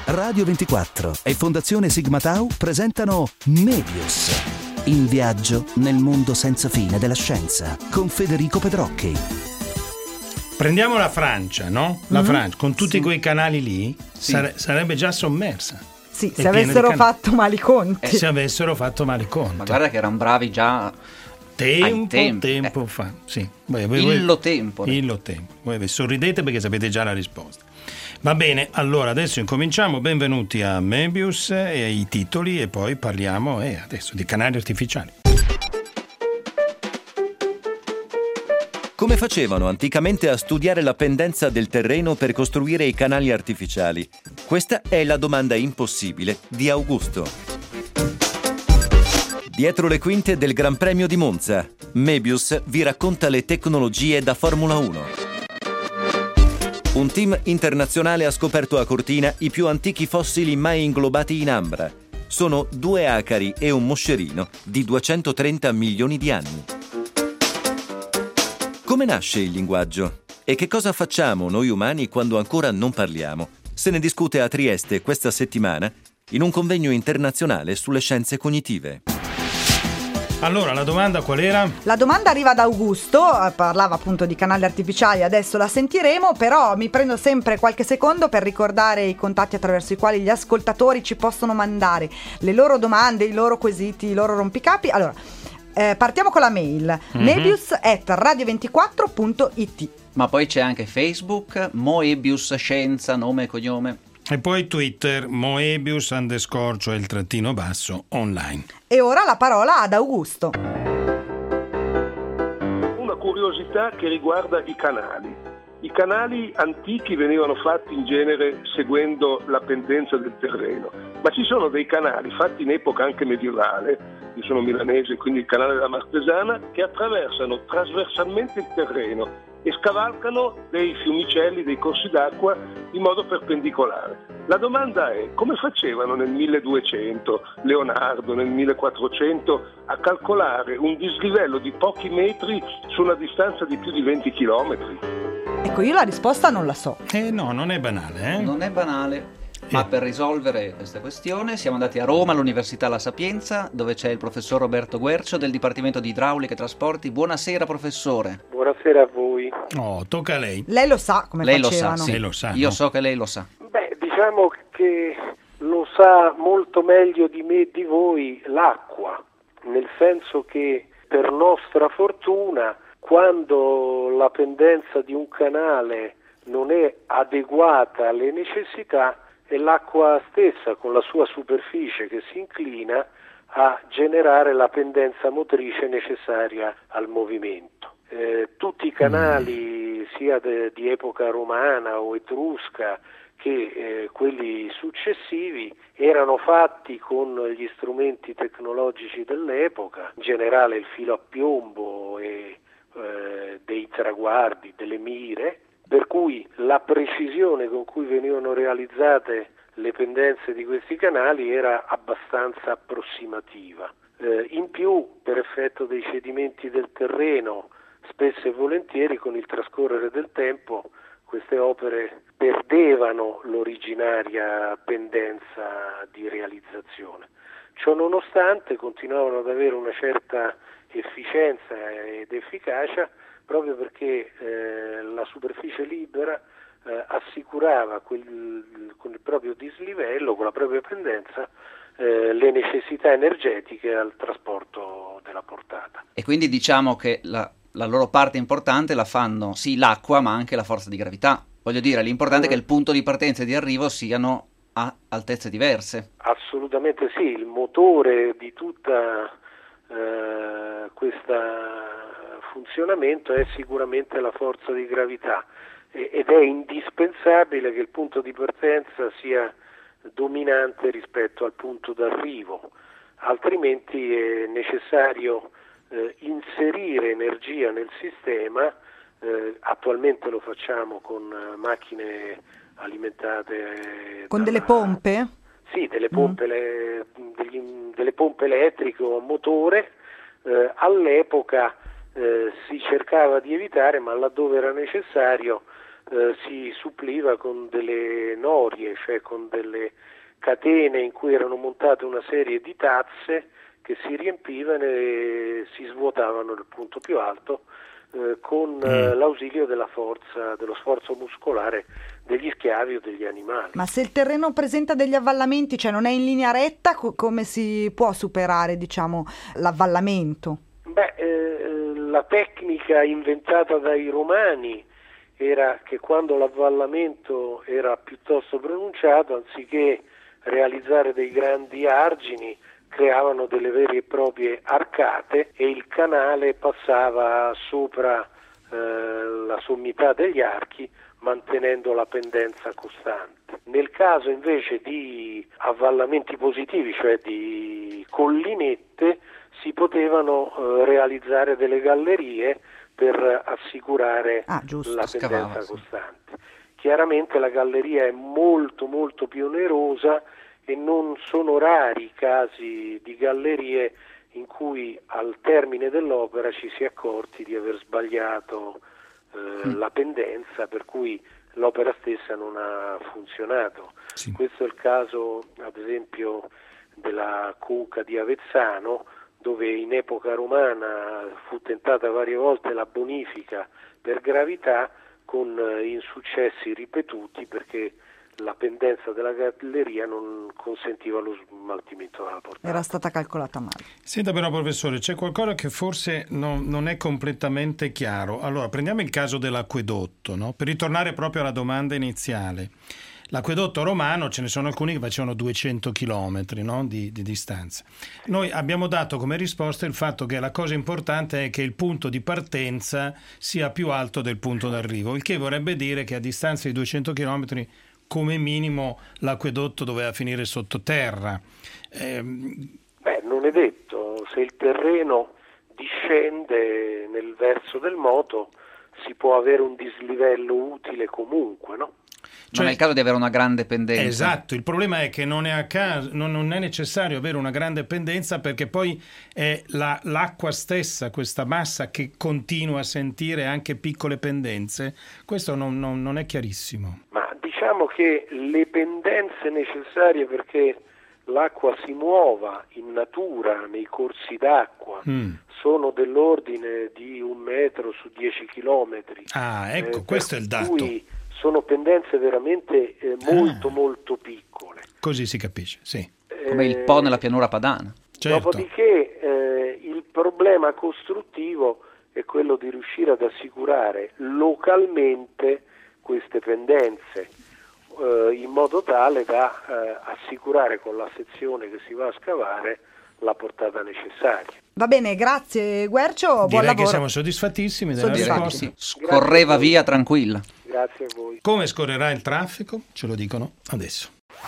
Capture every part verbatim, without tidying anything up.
Radio ventiquattro e Fondazione Sigma Tau presentano Mebius, in viaggio nel mondo senza fine della scienza, con Federico Pedrocchi. Prendiamo la Francia, no? La mm-hmm. Francia, con tutti sì. quei canali lì, sì. sare- sarebbe già sommersa. Sì, se avessero can- fatto male i conti. Eh. Se avessero fatto male i conti. Ma guarda che erano bravi già tempo, tempo, tempo eh. fa. Sì. Voi, voi, illo tempo. Illo tempo. Voi vi sorridete perché sapete già la risposta. Va bene, allora adesso incominciamo. Benvenuti a Mebius e ai titoli e poi parliamo eh, adesso di canali artificiali. Come facevano anticamente a studiare la pendenza del terreno per costruire i canali artificiali? Questa è la domanda impossibile di Augusto. Dietro le quinte del Gran Premio di Monza, Mebius vi racconta le tecnologie da Formula uno. Un team internazionale ha scoperto a Cortina i più antichi fossili mai inglobati in ambra. Sono due acari e un moscerino di duecentotrenta milioni di anni. Come nasce il linguaggio? E che cosa facciamo noi umani quando ancora non parliamo? Se ne discute a Trieste questa settimana in un convegno internazionale sulle scienze cognitive. Allora, la domanda qual era? La domanda arriva da Augusto, parlava appunto di canali artificiali, adesso la sentiremo, però mi prendo sempre qualche secondo per ricordare i contatti attraverso i quali gli ascoltatori ci possono mandare le loro domande, i loro quesiti, i loro rompicapi. Allora, eh, partiamo con la mail, mm-hmm. mebius at radio ventiquattro punto it. Ma poi c'è anche Facebook, Moebius Scienza, nome e cognome. E poi Twitter, Moebius underscore, cioè il trattino basso, online. E ora la parola ad Augusto. Una curiosità che riguarda i canali. I canali antichi venivano fatti in genere seguendo la pendenza del terreno, ma ci sono dei canali fatti in epoca anche medievale, io sono milanese, quindi il canale della Martesana, che attraversano trasversalmente il terreno e scavalcano dei fiumicelli, dei corsi d'acqua in modo perpendicolare. La domanda è: come facevano nel milleduecento Leonardo, nel millequattrocento a calcolare un dislivello di pochi metri su una distanza di più di venti chilometri? Ecco, io la risposta non la so. Eh no, non è banale, eh? Non è banale. Ma per risolvere questa questione siamo andati a Roma, all'Università La Sapienza, dove c'è il professor Roberto Guercio del Dipartimento di Idraulica e Trasporti. Buonasera, professore. Buonasera a voi. Oh, tocca a lei. Lei lo sa come lei facevano. Lo sa, sì. Lei lo sa, Io no? so che lei lo sa. Beh, diciamo che lo sa molto meglio di me e di voi l'acqua, nel senso che per nostra fortuna, quando la pendenza di un canale non è adeguata alle necessità, è l'acqua stessa con la sua superficie che si inclina a generare la pendenza motrice necessaria al movimento. Eh, tutti i canali sia de, di epoca romana o etrusca che eh, quelli successivi erano fatti con gli strumenti tecnologici dell'epoca, in generale il filo a piombo e eh, dei traguardi, delle mire, per cui la precisione con cui venivano realizzate le pendenze di questi canali era abbastanza approssimativa. Eh, in più, per effetto dei cedimenti del terreno, spesso e volentieri con il trascorrere del tempo, queste opere perdevano l'originaria pendenza di realizzazione. Ciò nonostante continuavano ad avere una certa efficienza ed efficacia, proprio perché eh, la superficie libera eh, assicurava quel, con il proprio dislivello, con la propria pendenza, eh, le necessità energetiche al trasporto della portata. E quindi diciamo che la, la loro parte importante la fanno sì l'acqua, ma anche la forza di gravità. Voglio dire, l'importante mm. è che il punto di partenza e di arrivo siano a altezze diverse. Assolutamente sì, il motore di tutta eh, questa funzionamento è sicuramente la forza di gravità ed è indispensabile che il punto di partenza sia dominante rispetto al punto d'arrivo, altrimenti è necessario eh, inserire energia nel sistema. Eh, attualmente lo facciamo con uh, macchine alimentate con dalla, delle pompe? Sì, delle pompe, mm. le, degli, delle pompe elettriche o a motore. Eh, all'epoca Eh, si cercava di evitare, ma laddove era necessario eh, si suppliva con delle norie, cioè con delle catene in cui erano montate una serie di tazze che si riempivano e si svuotavano nel punto più alto eh, con eh, l'ausilio della forza, dello sforzo muscolare degli schiavi o degli animali. Ma se il terreno presenta degli avvallamenti, cioè non è in linea retta, co- come si può superare, diciamo, l'avvallamento? Beh, eh, la tecnica inventata dai romani era che quando l'avvallamento era piuttosto pronunciato, anziché realizzare dei grandi argini, creavano delle vere e proprie arcate e il canale passava sopra eh, la sommità degli archi, mantenendo la pendenza costante. Nel caso invece di avvallamenti positivi, cioè di collinette, si potevano eh, realizzare delle gallerie per assicurare ah, giusto, la scavava, pendenza sì. costante. Chiaramente la galleria è molto molto più onerosa e non sono rari i casi di gallerie in cui al termine dell'opera ci si è accorti di aver sbagliato eh, mm. la pendenza, per cui l'opera stessa non ha funzionato. Sì. Questo è il caso, ad esempio, della conca di Avezzano, dove in epoca romana fu tentata varie volte la bonifica per gravità, con insuccessi ripetuti, perché la pendenza della galleria non consentiva lo smaltimento della portata. Era stata calcolata male. Senta però, professore, c'è qualcosa che forse non, non è completamente chiaro. Allora, prendiamo il caso dell'acquedotto, no? Per ritornare proprio alla domanda iniziale. L'acquedotto romano, ce ne sono alcuni che facevano duecento chilometri, no? di, di distanza. Noi abbiamo dato come risposta il fatto che la cosa importante è che il punto di partenza sia più alto del punto d'arrivo, il che vorrebbe dire che a distanza di duecento chilometri come minimo l'acquedotto doveva finire sottoterra. Eh, Beh, non è detto. Se il terreno discende nel verso del moto si può avere un dislivello utile comunque, no? Cioè, non è il caso di avere una grande pendenza. Esatto, il problema è che non è, a caso, non, non è necessario avere una grande pendenza, perché poi è la, l'acqua stessa, questa massa, che continua a sentire anche piccole pendenze. Questo non, non, non è chiarissimo. Ma diciamo che le pendenze necessarie perché l'acqua si muova in natura nei corsi d'acqua mm. sono dell'ordine di un metro su dieci chilometri. Ah, ecco, eh, questo è il dato. Cui sono pendenze veramente eh, molto ah. molto piccole. Così si capisce, sì. Come il Po nella pianura padana. Certo. Dopodiché eh, il problema costruttivo è quello di riuscire ad assicurare localmente queste pendenze eh, in modo tale da eh, assicurare con la sezione che si va a scavare la portata necessaria. Va bene, grazie Guercio, buon Direi lavoro. che siamo soddisfattissimi della risposta. Sì. Scorreva via tranquilla. Grazie a voi. Come scorrerà il traffico? Ce lo dicono adesso.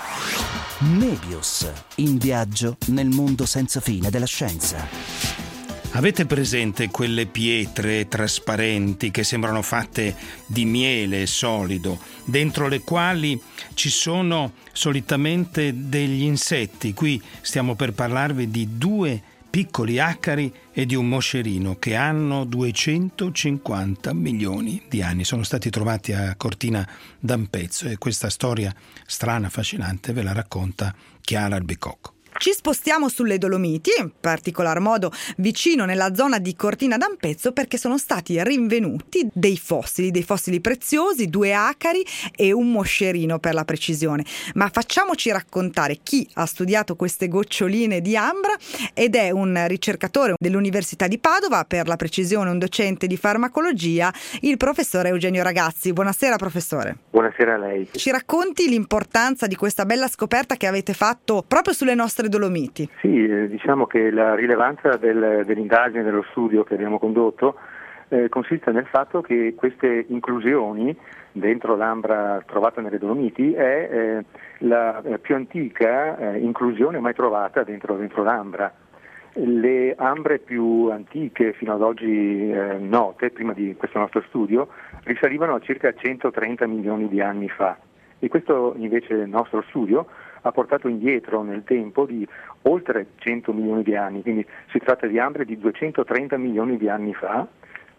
Mebius, in viaggio nel mondo senza fine della scienza. Avete presente quelle pietre trasparenti che sembrano fatte di miele solido, dentro le quali ci sono solitamente degli insetti? Qui stiamo per parlarvi di due piccoli acari e di un moscerino che hanno duecentocinquanta milioni di anni. Sono stati trovati a Cortina d'Ampezzo e questa storia strana, affascinante, ve la racconta Chiara Albicocco. Ci spostiamo sulle Dolomiti, in particolar modo vicino nella zona di Cortina d'Ampezzo, perché sono stati rinvenuti dei fossili, dei fossili preziosi, due acari e un moscerino per la precisione. Ma facciamoci raccontare chi ha studiato queste goccioline di ambra, ed è un ricercatore dell'Università di Padova, per la precisione un docente di farmacologia, il professore Eugenio Ragazzi. Buonasera professore. Buonasera a lei. Ci racconti l'importanza di questa bella scoperta che avete fatto proprio sulle nostre Dolomiti? Sì, eh, diciamo che la rilevanza del, dell'indagine, dello studio che abbiamo condotto eh, consiste nel fatto che queste inclusioni dentro l'ambra trovata nelle Dolomiti è eh, la eh, più antica eh, inclusione mai trovata dentro, dentro l'ambra. Le ambre più antiche fino ad oggi eh, note, prima di questo nostro studio, risalivano a circa centotrenta milioni di anni fa, e questo invece nostro studio ha portato indietro nel tempo di oltre cento milioni di anni, quindi si tratta di ambre di duecentotrenta milioni di anni fa,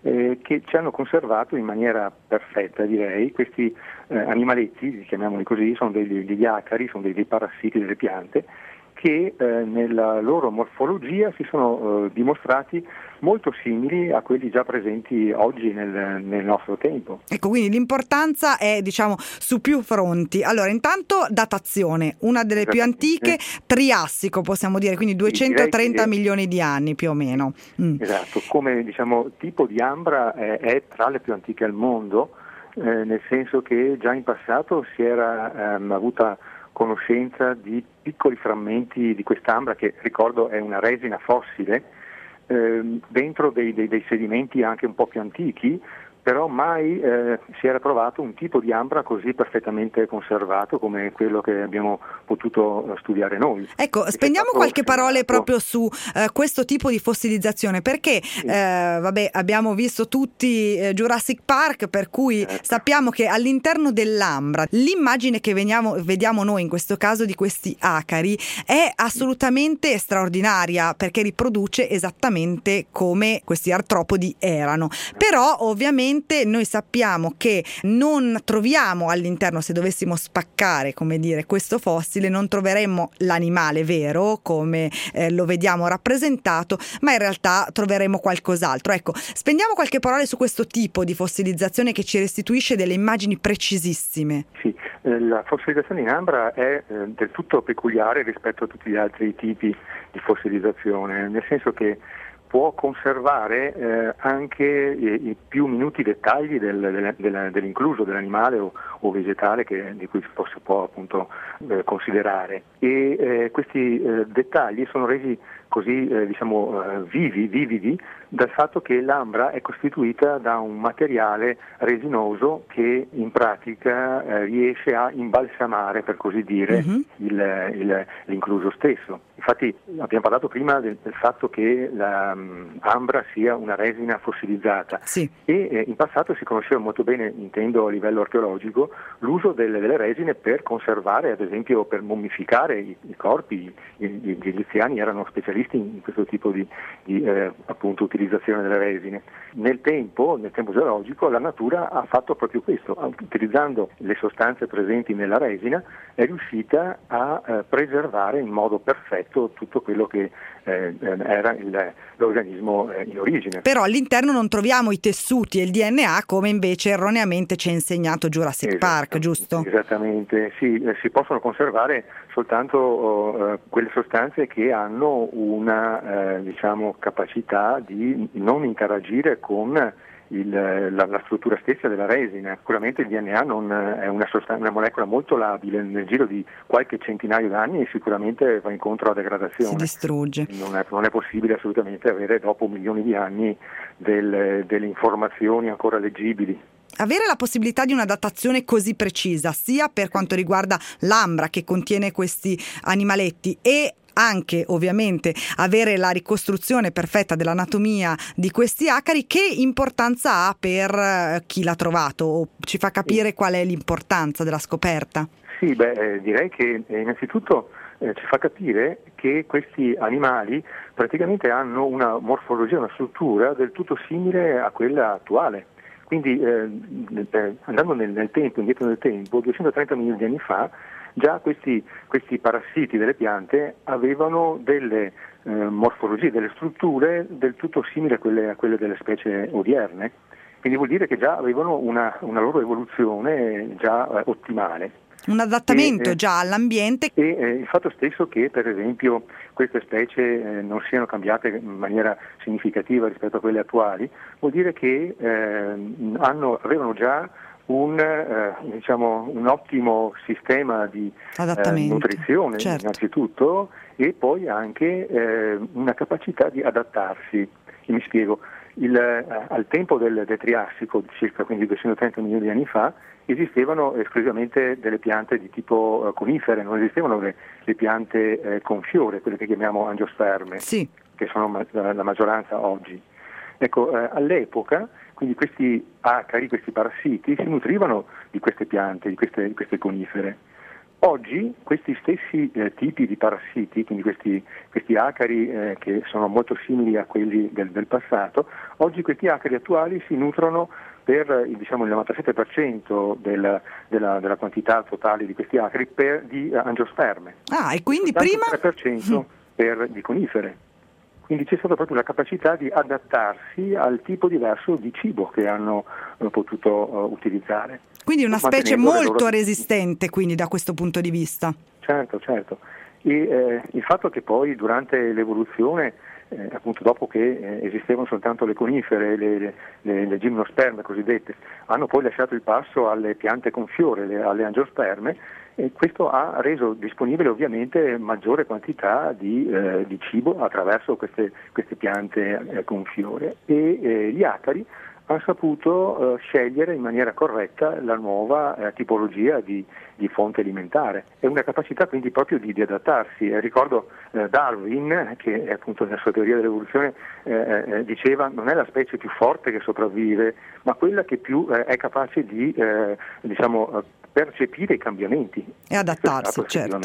eh, che ci hanno conservato in maniera perfetta, direi. Questi eh, animaletti, chiamiamoli così, sono degli, degli acari, sono dei, dei parassiti delle piante, che eh, nella loro morfologia si sono eh, dimostrati molto simili a quelli già presenti oggi nel, nel nostro tempo. Ecco, quindi l'importanza è, diciamo, su più fronti. Allora, intanto datazione, una delle più antiche, Triassico possiamo dire, quindi duecentotrenta che, milioni di anni più o meno. Mm. Esatto, come diciamo tipo di ambra è, è tra le più antiche al mondo, eh, nel senso che già in passato si era ehm, avuta conoscenza di piccoli frammenti di quest'ambra, che ricordo è una resina fossile, eh, dentro dei, dei, dei sedimenti anche un po' più antichi, però mai eh, si era trovato un tipo di ambra così perfettamente conservato come quello che abbiamo potuto studiare noi. Ecco, spendiamo qualche parola proprio su eh, questo tipo di fossilizzazione, perché sì. eh, vabbè, abbiamo visto tutti eh, Jurassic Park, per cui certo. sappiamo che all'interno dell'ambra l'immagine che veniamo, vediamo noi in questo caso di questi acari è assolutamente straordinaria, perché riproduce esattamente come questi artropodi erano, però ovviamente noi sappiamo che non troviamo all'interno, se dovessimo spaccare, come dire, questo fossile, non troveremmo l'animale vero come eh, lo vediamo rappresentato, ma in realtà troveremo qualcos'altro. Ecco, spendiamo qualche parola su questo tipo di fossilizzazione che ci restituisce delle immagini precisissime. Sì, eh, la fossilizzazione in ambra è eh, del tutto peculiare rispetto a tutti gli altri tipi di fossilizzazione, nel senso che può conservare eh, anche i, i più minuti dettagli del, del, del, dell'incluso dell'animale o, o vegetale che, di cui si può, si può appunto eh, considerare. E eh, questi eh, dettagli sono resi così eh, diciamo eh, vivi, vividi dal fatto che l'ambra è costituita da un materiale resinoso che in pratica eh, riesce a imbalsamare, per così dire, mm-hmm. il, il, l'incluso stesso. Infatti abbiamo parlato prima del, del fatto che l'ambra um, sia una resina fossilizzata sì. e eh, in passato si conosceva molto bene, intendo a livello archeologico, l'uso delle, delle resine per conservare, ad esempio per mummificare i, i corpi. I, gli egiziani erano specialisti in questo tipo di, di eh, appunto utilizzazione delle resine. Nel tempo, nel tempo geologico, la natura ha fatto proprio questo, utilizzando le sostanze presenti nella resina è riuscita a eh, preservare in modo perfetto tutto quello che eh, era il, l'organismo eh, in origine. Però all'interno non troviamo i tessuti e il D N A come invece erroneamente ci ha insegnato Jurassic esatto, Park, giusto? Esattamente, sì, eh, si possono conservare soltanto oh, eh, quelle sostanze che hanno una eh, diciamo capacità di non interagire con il, la, la struttura stessa della resina. Sicuramente il D N A non è una, sostanza, una molecola molto labile, nel giro di qualche centinaio d'anni e sicuramente va incontro a degradazione. Si distrugge. Non è, non è possibile assolutamente avere dopo milioni di anni del, delle informazioni ancora leggibili. Avere la possibilità di una datazione così precisa, sia per quanto riguarda l'ambra che contiene questi animaletti e anche ovviamente avere la ricostruzione perfetta dell'anatomia di questi acari, che importanza ha per chi l'ha trovato? O ci fa capire qual è l'importanza della scoperta? Sì, beh, eh, direi che eh, innanzitutto eh, ci fa capire che questi animali praticamente hanno una morfologia, una struttura del tutto simile a quella attuale. Quindi eh, eh, andando nel, nel tempo, indietro nel tempo, duecentotrenta milioni di anni fa, già questi, questi parassiti delle piante avevano delle eh, morfologie, delle strutture del tutto simili a quelle, a quelle delle specie odierne. Quindi vuol dire che già avevano una, una loro evoluzione già eh, ottimale. Un adattamento e, eh, già all'ambiente. E eh, il fatto stesso che per esempio queste specie eh, non siano cambiate in maniera significativa rispetto a quelle attuali, vuol dire che eh, hanno, avevano già un, eh, diciamo, un ottimo sistema di eh, nutrizione, certo. innanzitutto, e poi anche eh, una capacità di adattarsi. E mi spiego. Il, eh, al tempo del, del Triassico, circa quindi duecentotrenta milioni di anni fa, esistevano esclusivamente delle piante di tipo eh, conifere, non esistevano le, le piante eh, con fiore, quelle che chiamiamo angiosperme, sì. che sono ma- la maggioranza oggi. Ecco, eh, all'epoca, quindi questi acari, questi parassiti, si nutrivano di queste piante, di queste, di queste conifere. Oggi questi stessi eh, tipi di parassiti, quindi questi, questi acari eh, che sono molto simili a quelli del, del passato, oggi questi acari attuali si nutrono per diciamo, il novantasette per cento della, della, della quantità totale di questi acari per, di uh, angiosperme. Ah, e quindi soltanto prima? il tre per cento per di conifere. Quindi c'è stata proprio la capacità di adattarsi al tipo diverso di cibo che hanno uh, potuto uh, utilizzare. Quindi una specie molto loro... resistente, quindi da questo punto di vista. Certo, certo. E eh, il fatto che poi durante l'evoluzione, eh, appunto dopo che eh, esistevano soltanto le conifere, le, le, le, le gimnosperme cosiddette, hanno poi lasciato il passo alle piante con fiore, le, alle angiosperme, e questo ha reso disponibile ovviamente maggiore quantità di, eh, di cibo attraverso queste, queste piante eh, con fiore, e eh, gli acari hanno saputo eh, scegliere in maniera corretta la nuova eh, tipologia di, di fonte alimentare. È una capacità quindi proprio di, di adattarsi. Eh, ricordo eh, Darwin, che appunto nella sua teoria dell'evoluzione eh, eh, diceva non è la specie più forte che sopravvive, ma quella che più eh, è capace di eh, diciamo percepire i cambiamenti e adattarsi, certo.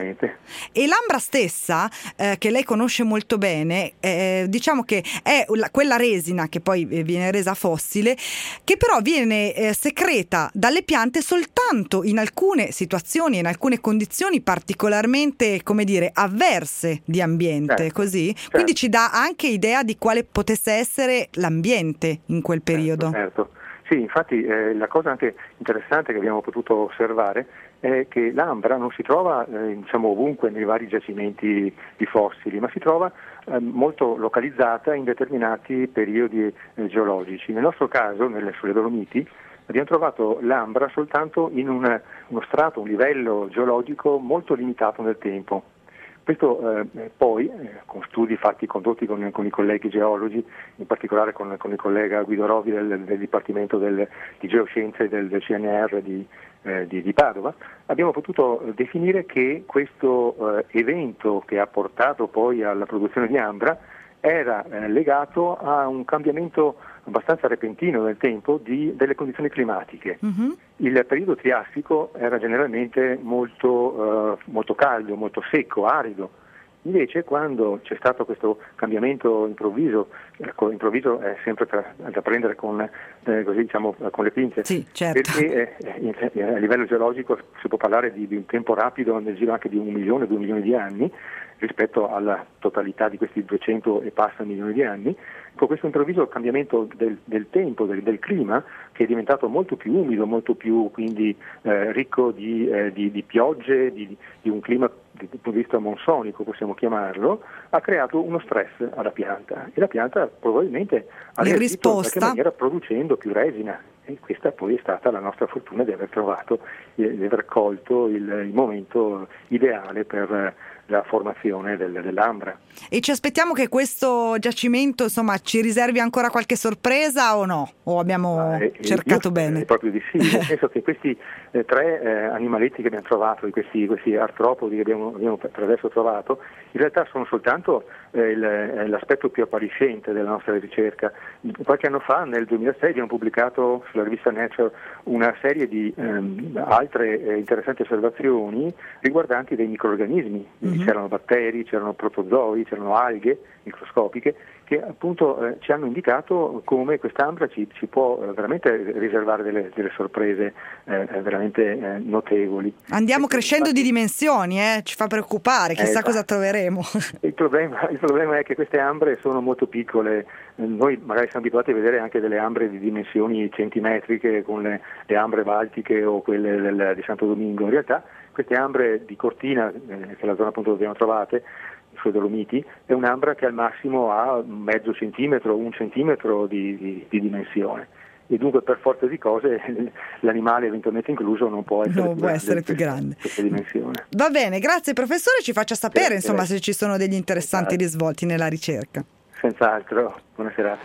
E l'ambra stessa, eh, che lei conosce molto bene, eh, diciamo che è la, quella resina che poi viene resa fossile, che però viene eh, secreta dalle piante soltanto in alcune situazioni, in alcune condizioni particolarmente, come dire, avverse di ambiente, certo, così? Certo. Quindi ci dà anche idea di quale potesse essere l'ambiente in quel periodo. Certo, certo. Sì, infatti eh, la cosa anche interessante che abbiamo potuto osservare è che l'ambra non si trova eh, diciamo ovunque nei vari giacimenti di fossili, ma si trova eh, molto localizzata in determinati periodi eh, geologici. Nel nostro caso, nelle, sulle Dolomiti, abbiamo trovato l'ambra soltanto in un, uno strato, un livello geologico molto limitato nel tempo. Questo eh, poi, eh, con studi fatti condotti con, con i colleghi geologi, in particolare con, con il collega Guido Rovi del, del Dipartimento del, di Geoscienze del, del C N R di, eh, di, di Padova, abbiamo potuto definire che questo eh, evento che ha portato poi alla produzione di ambra era eh, legato a un cambiamento abbastanza repentino nel tempo di, delle condizioni climatiche. Mm-hmm. Il periodo triassico era generalmente molto, eh, molto caldo, molto secco, arido. Invece quando c'è stato questo cambiamento improvviso, ecco, improvviso è sempre tra, da prendere con, eh, così, diciamo, con le pinze, sì, certo. Perché eh, eh, a livello geologico si può parlare di, di un tempo rapido nel giro anche di un milione, due milioni di anni, rispetto alla totalità di questi duecento e passa milioni di anni. Con questo improvviso cambiamento del, del tempo, del, del clima, che è diventato molto più umido, molto più quindi eh, ricco di, eh, di, di piogge, di, di un clima dal punto di vista monsonico, possiamo chiamarlo, ha creato uno stress alla pianta, e la pianta probabilmente ha reagito in qualche maniera producendo più resina. E questa poi è stata la nostra fortuna di aver trovato, eh, di aver colto il, il momento ideale per la formazione del, dell'ambra. E ci aspettiamo che questo giacimento insomma ci riservi ancora qualche sorpresa o no? O abbiamo eh, cercato io, bene? Eh, proprio di sì, nel senso che questi eh, tre eh, animaletti che abbiamo trovato, questi, questi artropodi che abbiamo, abbiamo per adesso trovato, in realtà sono soltanto eh, il, eh, l'aspetto più appariscente della nostra ricerca. Qualche anno fa, nel duemilasei, abbiamo pubblicato sulla rivista Nature una serie di ehm, altre eh, interessanti osservazioni riguardanti dei microrganismi. Mm-hmm. C'erano batteri, c'erano protozoi, c'erano alghe microscopiche che appunto eh, ci hanno indicato come quest'ambra ci, ci può eh, veramente riservare delle, delle sorprese eh, veramente eh, notevoli. Andiamo e crescendo infatti, di dimensioni, eh? Ci fa preoccupare, chissà eh, cosa troveremo. Il problema, il problema è che queste ambre sono molto piccole. Noi magari siamo abituati a vedere anche delle ambre di dimensioni centimetriche con le, le ambre baltiche o quelle del, di Santo Domingo. In realtà queste ambre di Cortina, eh, che è la zona appunto dove abbiamo trovate, sui Dolomiti, è un'ambra che al massimo ha mezzo centimetro, un centimetro di, di, di dimensione. E dunque per forza di cose l'animale eventualmente incluso non può essere, non più, può grande essere più grande. Questa dimensione. Va bene, grazie professore, ci faccia sapere Grazie. insomma se ci sono degli interessanti risvolti nella ricerca. Senz'altro, buona serata.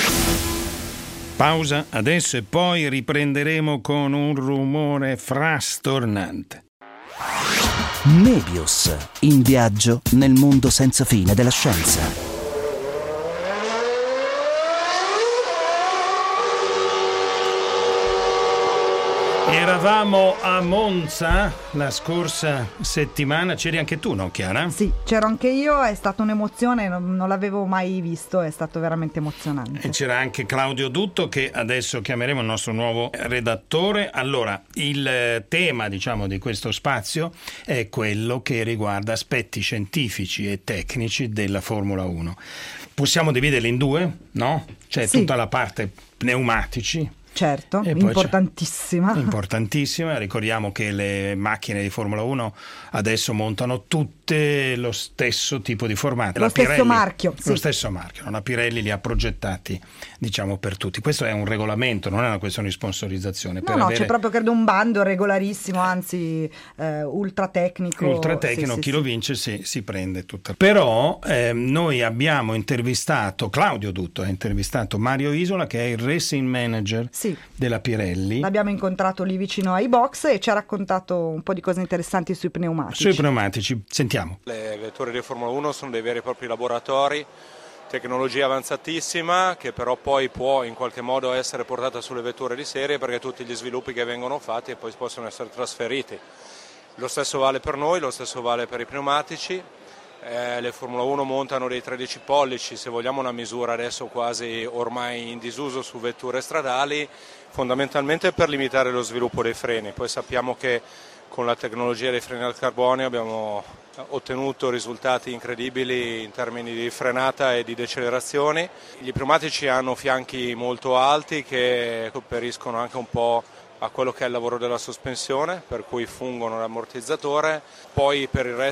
Pausa adesso e poi riprenderemo con un rumore frastornante. Mebius, in viaggio nel mondo senza fine della scienza. Eravamo a Monza la scorsa settimana, c'eri anche tu, no Chiara? Sì, c'ero anche io, è stata un'emozione, non, non l'avevo mai visto, è stato veramente emozionante. E c'era anche Claudio Dutto, che adesso chiameremo il nostro nuovo redattore. Allora, il tema, diciamo, di questo spazio è quello che riguarda aspetti scientifici e tecnici della Formula uno. Possiamo dividerli in due, no? C'è Sì. tutta la parte pneumatici. Certo, E poi importantissima. c'è- importantissima. Ricordiamo che le macchine di Formula uno adesso montano tutte lo stesso tipo di formato. Lo La stesso Pirelli- marchio, Lo sì. stesso marchio. La Pirelli li ha progettati, diciamo, per tutti. Questo è un regolamento, non è una questione di sponsorizzazione. No, per no, avere c'è proprio credo un bando regolarissimo, anzi eh, ultra tecnico. ultra tecnico, Sì, sì, chi sì. lo vince si, si prende tutta. Però ehm, noi abbiamo intervistato, Claudio Dutto ha intervistato Mario Isola, che è il racing manager Sì. della Pirelli. L'abbiamo incontrato lì vicino ai box e ci ha raccontato un po' di cose interessanti sui pneumatici. Sui pneumatici, sentiamo. Le vetture di Formula uno sono dei veri e propri laboratori, tecnologia avanzatissima che però poi può in qualche modo essere portata sulle vetture di serie, perché tutti gli sviluppi che vengono fatti poi possono essere trasferiti. Lo stesso vale per noi, lo stesso vale per i pneumatici. Eh, le Formula uno montano dei tredici pollici, se vogliamo una misura adesso quasi ormai in disuso su vetture stradali, fondamentalmente per limitare lo sviluppo dei freni. Poi sappiamo che con la tecnologia dei freni al carbonio abbiamo ottenuto risultati incredibili in termini di frenata e di decelerazioni. Gli pneumatici hanno fianchi molto alti che sopperiscono anche un po' a quello che è il lavoro della sospensione, per cui fungono l'ammortizzatore. Poi per il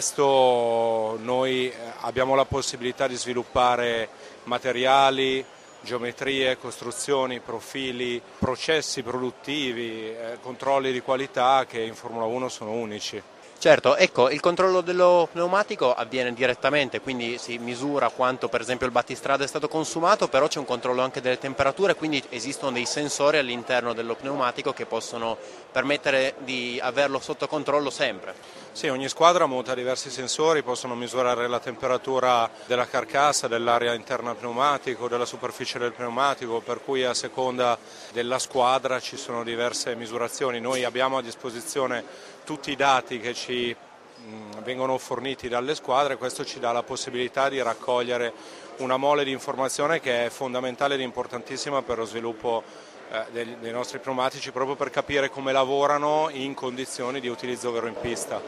resto noi abbiamo la possibilità di sviluppare materiali, geometrie, costruzioni, profili, processi produttivi, eh, controlli di qualità che in Formula uno sono unici. Certo, ecco, il controllo dello pneumatico avviene direttamente, quindi si misura quanto per esempio il battistrada è stato consumato, però c'è un controllo anche delle temperature, quindi esistono dei sensori all'interno dello pneumatico che possono permettere di averlo sotto controllo sempre. Sì, ogni squadra monta diversi sensori, possono misurare la temperatura della carcassa, dell'area interna al pneumatico, della superficie del pneumatico, per cui a seconda della squadra ci sono diverse misurazioni. Noi abbiamo a disposizione tutti i dati che ci mh, vengono forniti dalle squadre, questo ci dà la possibilità di raccogliere una mole di informazione che è fondamentale ed importantissima per lo sviluppo eh, dei, dei nostri pneumatici, proprio per capire come lavorano in condizioni di utilizzo vero in pista.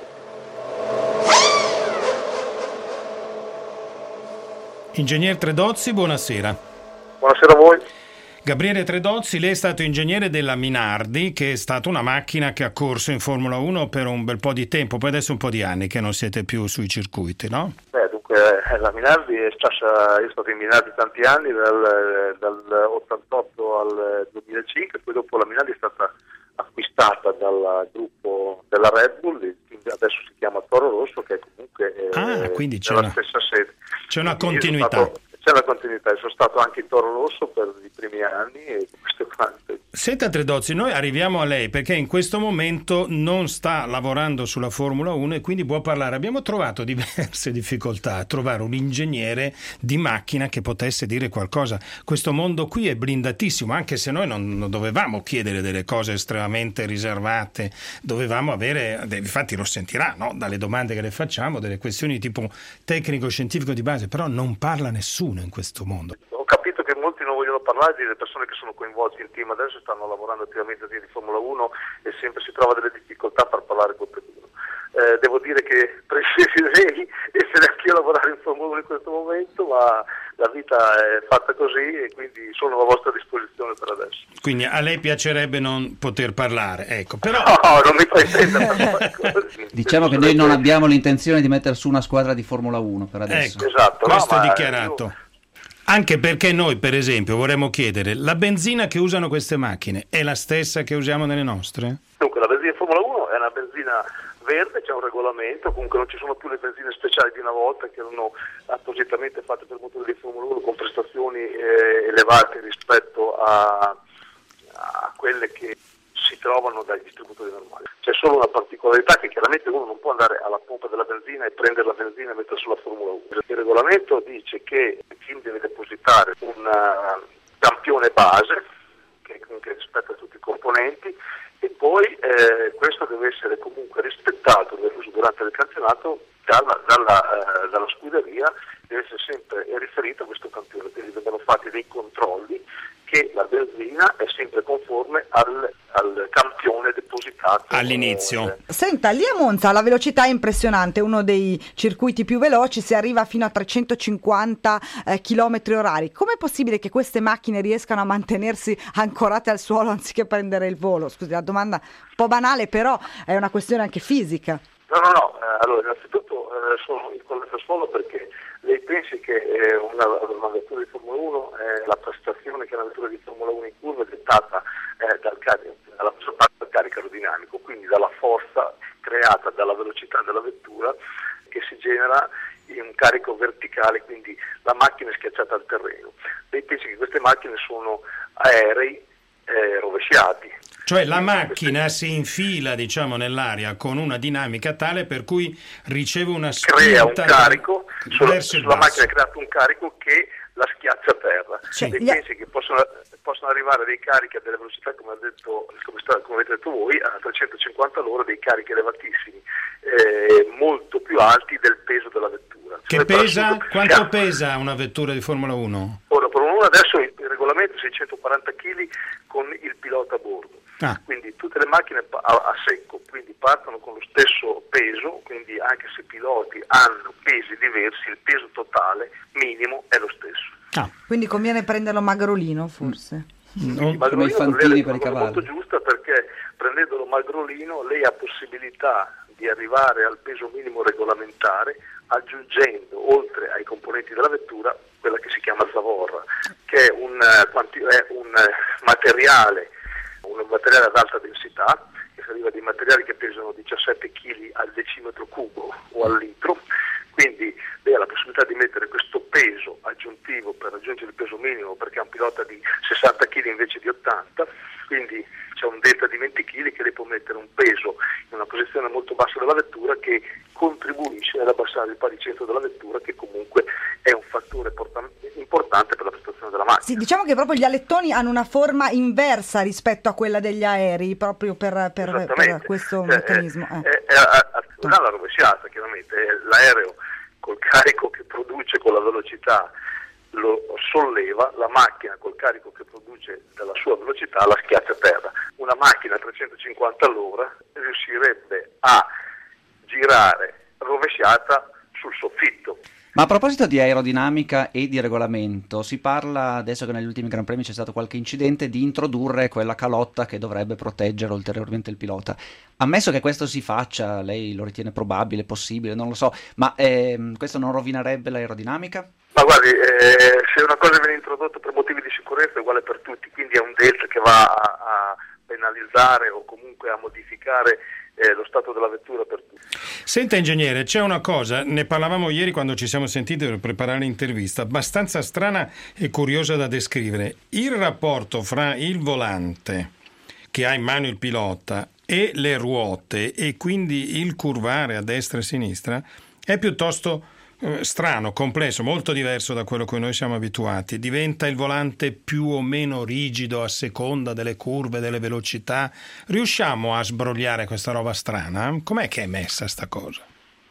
Ingegner Tredozzi, buonasera. Buonasera a voi. Gabriele Tredozzi, lei è stato ingegnere della Minardi, che è stata una macchina che ha corso in Formula uno per un bel po' di tempo, poi adesso un po' di anni che non siete più sui circuiti, no? Beh, dunque la Minardi è stata, è stata in Minardi tanti anni, dal, dal ottantotto al duemilacinque, poi dopo la Minardi è stata acquistata dal gruppo della Red Bull, adesso si chiama Toro Rosso, che comunque è Ah, quindi c'è nella una- stessa sede. C'è una Quindi io sono continuità. stato- C'è una continuità, sono stato anche in Toro Rosso per i primi anni e questo è quanto. Senta Tredozzi, noi arriviamo a lei perché in questo momento non sta lavorando sulla Formula uno e quindi può parlare. Abbiamo trovato diverse difficoltà a trovare un ingegnere di macchina che potesse dire qualcosa. Questo mondo qui è blindatissimo, anche se noi non, non dovevamo chiedere delle cose estremamente riservate, dovevamo avere, infatti lo sentirà, no? Dalle domande che le facciamo, delle questioni tipo tecnico-scientifico di base, però non parla nessuno in questo mondo. Ho capito che molti non vogliono parlare delle persone che sono coinvolte in team, adesso stanno lavorando attivamente di Formula uno e sempre si trova delle difficoltà per parlare con qualcuno. Eh, devo dire che preferirei essere anch'io a lavorare in Formula uno in questo momento, ma la vita è fatta così e quindi sono a vostra disposizione per adesso. Quindi a lei piacerebbe non poter parlare, ecco, però... No, non mi fai intendere. Diciamo che noi non abbiamo l'intenzione di mettere su una squadra di Formula uno per adesso. Ecco, Esatto, no, questo è ma dichiarato. io- Anche perché noi, per esempio, vorremmo chiedere, la benzina che usano queste macchine è la stessa che usiamo nelle nostre? Dunque, la benzina Formula uno è una benzina verde, c'è un regolamento, comunque non ci sono più le benzine speciali di una volta che erano appositamente fatte per motori di Formula uno con prestazioni eh, elevate rispetto a, a quelle che si trovano dai distributori normali. C'è solo una particolarità, che chiaramente uno non può andare alla pompa della benzina e prendere la benzina e mettere sulla Formula uno. Il regolamento dice che il team deve depositare un uh, campione base che comunque rispetta tutti i componenti, E poi eh, questo deve essere comunque rispettato durante il campionato dalla, dalla, eh, dalla scuderia, deve essere sempre riferito a questo campione, quindi vengono fatti dei controlli che la benzina è sempre conforme al, al campione depositato all'inizio. Eh. Senta, lì a Monza la velocità è impressionante, uno dei circuiti più veloci, si arriva fino a trecentocinquanta eh, chilometri orari. Com'è possibile che queste macchine riescano a mantenersi ancorate al suolo anziché prendere il volo? Scusi, la domanda un po' banale, però è una questione anche fisica. No, no, no, eh, allora innanzitutto eh, sono in corretto suolo perché lei pensi che eh, una, una vettura di Formula uno, eh, la prestazione che è una vettura di Formula uno in curva è dettata eh, dal carico, dalla maggior parte dal carico aerodinamico, quindi dalla forza creata dalla velocità della vettura che si genera in un carico verticale, quindi la macchina è schiacciata al terreno. Lei pensi che queste macchine sono aerei eh, rovesciati. Cioè la macchina si infila, diciamo, nell'aria con una dinamica tale per cui riceve una spinta, crea un carico sulla, sulla macchina, è creato un carico che la schiaccia a terra. Cioè, e gli... pensi che possono, possono arrivare dei carichi a delle velocità, come, ha detto, come, sta, come avete detto voi, a trecentocinquanta all'ora, dei carichi elevatissimi, eh, molto più alti del peso della vettura. Che cioè, pesa? Quanto siamo... pesa una vettura di Formula uno? Ora, Formula uno adesso il regolamento è seicentoquaranta chili con il pilota a bordo. Ah. Quindi tutte le macchine a, a secco, quindi partono con lo stesso peso, quindi anche se i piloti hanno pesi diversi, il peso totale minimo è lo stesso. Ah. Quindi conviene prenderlo magrolino, forse? No, come i fantini per i cavalli. È molto giusta, perché prendendolo magrolino lei ha possibilità di arrivare al peso minimo regolamentare aggiungendo, oltre ai componenti della vettura, quella che si chiama zavorra, che è un, è un materiale un materiale ad alta densità, che arriva dei materiali che pesano diciassette chili al decimetro cubo o al litro, quindi lei ha la possibilità di mettere questo peso aggiuntivo per raggiungere il peso minimo, perché è un pilota di sessanta chili invece di ottanta, quindi c'è un delta di venti chili che lei può mettere un peso in una posizione molto bassa della vettura che contribuisce ad abbassare il baricentro della vettura, che comunque è un fattore importante per la prestazione della macchina. Sì, diciamo che proprio gli alettoni hanno una forma inversa rispetto a quella degli aerei, proprio per, per, per questo cioè, meccanismo. È, eh. è, è a, a, a la rovesciata, chiaramente. L'aereo col carico che produce con la velocità lo solleva, la macchina col carico che produce dalla sua velocità la schiaccia a terra. Una macchina a trecentocinquanta all'ora riuscirebbe a girare rovesciata sul soffitto. Ma a proposito di aerodinamica e di regolamento, si parla, adesso che negli ultimi Gran Premi c'è stato qualche incidente, di introdurre quella calotta che dovrebbe proteggere ulteriormente il pilota. Ammesso che questo si faccia, lei lo ritiene probabile, possibile, non lo so, ma ehm, questo non rovinerebbe l'aerodinamica? Ma guardi, eh, se una cosa viene introdotta per motivi di sicurezza è uguale per tutti, quindi è un delta che va a, a penalizzare o comunque a modificare eh, lo stato della vettura per tutti. Senta ingegnere, c'è una cosa, ne parlavamo ieri quando ci siamo sentiti per preparare l'intervista, abbastanza strana e curiosa da descrivere. Il rapporto fra il volante che ha in mano il pilota e le ruote, e quindi il curvare a destra e a sinistra, è piuttosto eh, strano, complesso, molto diverso da quello a cui noi siamo abituati. Diventa il volante più o meno rigido a seconda delle curve, delle velocità. Riusciamo a sbrogliare questa roba strana? Com'è che è messa sta cosa?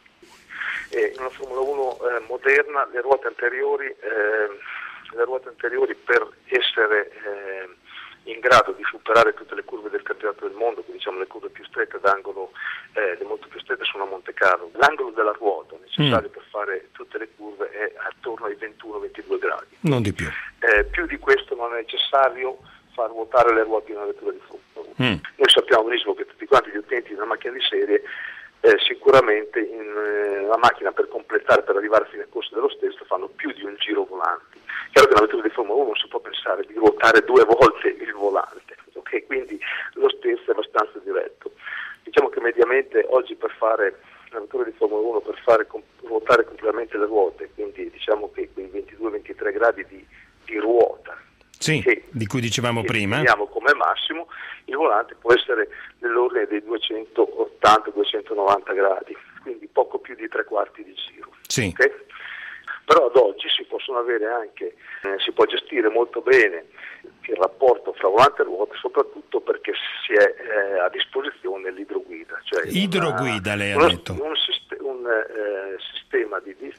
Eh, in una Formula uno eh, moderna le ruote anteriori eh, le ruote anteriori per essere eh, in grado di superare tutte le curve del campionato del mondo, che diciamo le curve più strette d'angolo, eh, le molto più strette sono a Monte Carlo. L'angolo della ruota necessario mm. per fare tutte le curve è attorno ai ventuno ventidue gradi. Non di più. Eh, più di questo non è necessario far ruotare le ruote in una vettura di Formula uno. Mm. Noi sappiamo benissimo che tutti quanti gli utenti di una macchina di serie eh, sicuramente in eh, una macchina, per completare, per arrivare fino al corso dello stesso, fanno più di un giro volante. Chiaro che una vettura di Formula uno non si può pensare di ruotare due volte il volante, okay? Quindi lo stesso è abbastanza diretto. Diciamo che mediamente oggi per fare una vettura di Formula uno, per fare com- ruotare completamente le ruote, quindi diciamo che quei ventidue ventitré gradi di, di ruota, sì, che, di cui dicevamo che prima, definiamo come massimo, il volante può essere nell'ordine dei duecentottanta duecentonovanta gradi, quindi poco più di tre quarti di giro. Sì. Okay? Però ad oggi si possono avere anche, eh, si può gestire molto bene il rapporto fra volante e ruote, soprattutto perché si è eh, a disposizione l'idroguida. Cioè idroguida, una, lei ha uno, detto. Un, un, un eh, sistema di, di,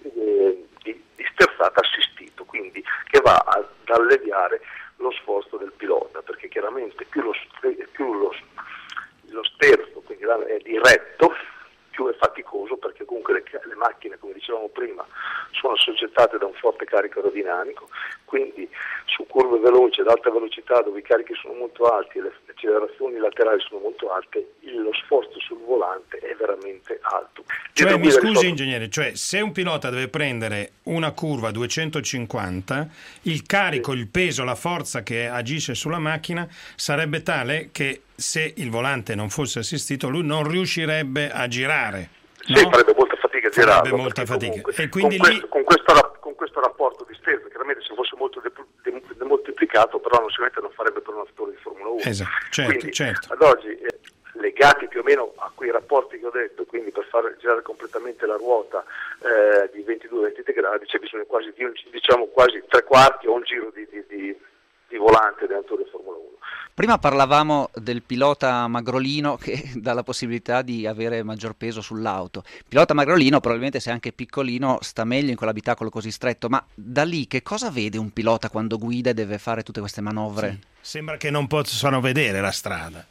di, di sterzata assistito, quindi che va ad alleviare lo sforzo del pilota, perché chiaramente più lo, più lo, lo sterzo quindi è diretto, più è faticoso, perché comunque le, le macchine, come dicevamo prima, sono assoggettate da un forte carico aerodinamico, quindi su curve veloci ad alta velocità dove i carichi sono molto alti e le accelerazioni laterali sono molto alte, il, lo sforzo sul volante è veramente alto. Cioè, mi scusi ingegnere, cioè se un pilota deve prendere una curva a duecentocinquanta, il carico, sì. il peso, la forza che agisce sulla macchina sarebbe tale che se il volante non fosse assistito lui non riuscirebbe a girare. Sì, no? farebbe molta fatica a girare. Farebbe molta fatica. Comunque, e quindi con, lì... questo, con, questo, con questo rapporto di sterzo, chiaramente se fosse molto demoltiplicato, però non sicuramente non farebbe per un attore di Formula uno. Esatto, certo, quindi, certo. ad oggi, eh, legati più o meno a quei rapporti che ho detto, quindi per far girare completamente la ruota eh, di ventidue ventitré gradi c'è bisogno quasi di un, diciamo quasi tre quarti o un giro di, di, di, di volante del attore di Formula uno. Prima parlavamo del pilota magrolino che dà la possibilità di avere maggior peso sull'auto. Il pilota magrolino probabilmente, se anche piccolino, sta meglio in quell'abitacolo così stretto, ma da lì che cosa vede un pilota quando guida e deve fare tutte queste manovre? Sì, sembra che non possano vedere la strada.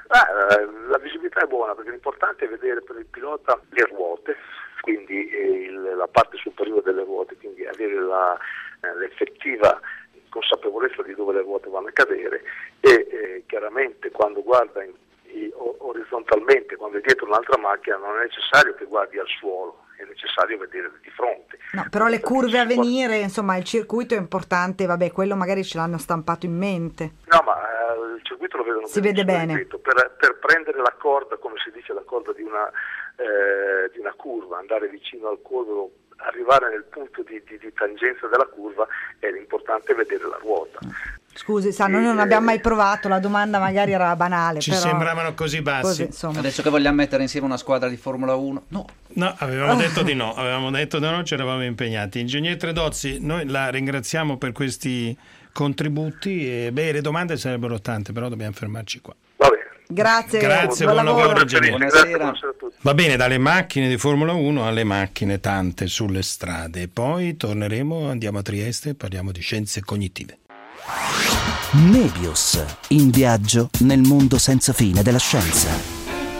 Ah, la visibilità è buona, perché l'importante è vedere per il pilota le ruote, quindi eh, il, la parte superiore delle ruote, quindi avere la, eh, l'effettiva consapevolezza di dove le ruote vanno a cadere e eh, chiaramente quando guarda in, in, orizzontalmente, quando è dietro un'altra macchina, non è necessario che guardi al suolo, è necessario vedere di fronte. No, però le curve a venire, insomma il circuito è importante, vabbè, quello magari ce l'hanno stampato in mente. No, ma eh, il circuito lo vedono si bene, vede bene. Ripeto, per, per prendere la corda, come si dice, la corda di una, eh, di una curva, andare vicino al curvo, arrivare nel punto di, di, di tangenza della curva, è l'importante vedere la ruota. Scusi, sa, noi non eh, abbiamo mai provato, la domanda magari era banale. Ci però... sembravano così bassi. Così, adesso che vogliamo mettere insieme una squadra di Formula uno, no. No, avevamo detto di no, avevamo detto di no, ci eravamo impegnati. Ingegnere Tredozzi, noi la ringraziamo per questi contributi e beh, le domande sarebbero tante, però dobbiamo fermarci qua. Va bene. Grazie, grazie, buon, buon lavoro, lavoro ingegnere. Buonasera. Buonasera a tutti. Va bene, dalle macchine di Formula uno alle macchine tante sulle strade. Poi torneremo, andiamo a Trieste e parliamo di scienze cognitive. Mebius, in viaggio nel mondo senza fine della scienza.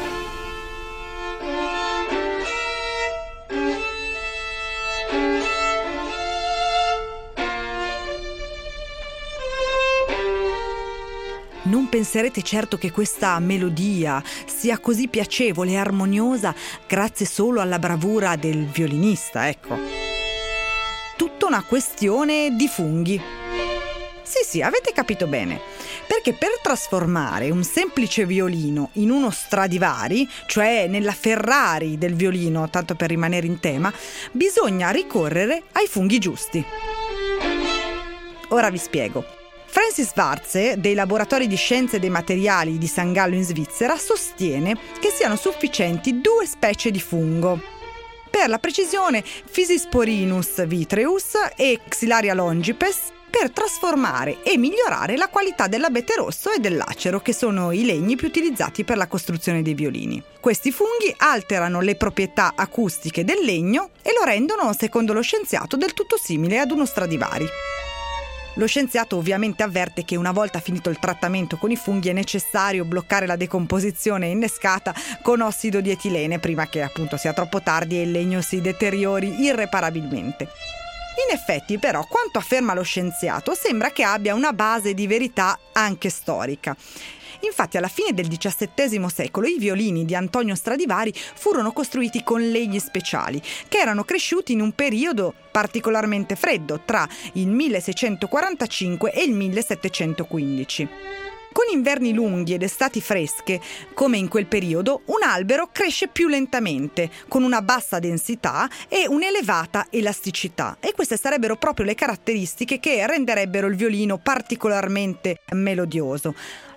Non penserete certo che questa melodia sia così piacevole e armoniosa grazie solo alla bravura del violinista, ecco. Tutta una questione di funghi. Sì, sì, avete capito bene. Perché per trasformare un semplice violino in uno Stradivari, cioè nella Ferrari del violino, tanto per rimanere in tema, bisogna ricorrere ai funghi giusti. Ora vi spiego. Francis Warze, dei laboratori di scienze dei materiali di San Gallo in Svizzera, sostiene che siano sufficienti due specie di fungo. Per la precisione, Physisporinus vitreus e Xylaria longipes, per trasformare e migliorare la qualità dell'abete rosso e dell'acero, che sono i legni più utilizzati per la costruzione dei violini. Questi funghi alterano le proprietà acustiche del legno e lo rendono, secondo lo scienziato, del tutto simile ad uno Stradivari. Lo scienziato ovviamente avverte che una volta finito il trattamento con i funghi è necessario bloccare la decomposizione innescata con ossido di etilene prima che appunto sia troppo tardi e il legno si deteriori irreparabilmente. In effetti, però, quanto afferma lo scienziato sembra che abbia una base di verità anche storica. Infatti, alla fine del diciassettesimo secolo i violini di Antonio Stradivari furono costruiti con legni speciali, che erano cresciuti in un periodo particolarmente freddo, tra il milleseicentoquarantacinque e il millesettecentoquindici. Con inverni lunghi ed estati fresche, come in quel periodo, un albero cresce più lentamente, con una bassa densità e un'elevata elasticità. E queste sarebbero proprio le caratteristiche che renderebbero il violino particolarmente melodioso.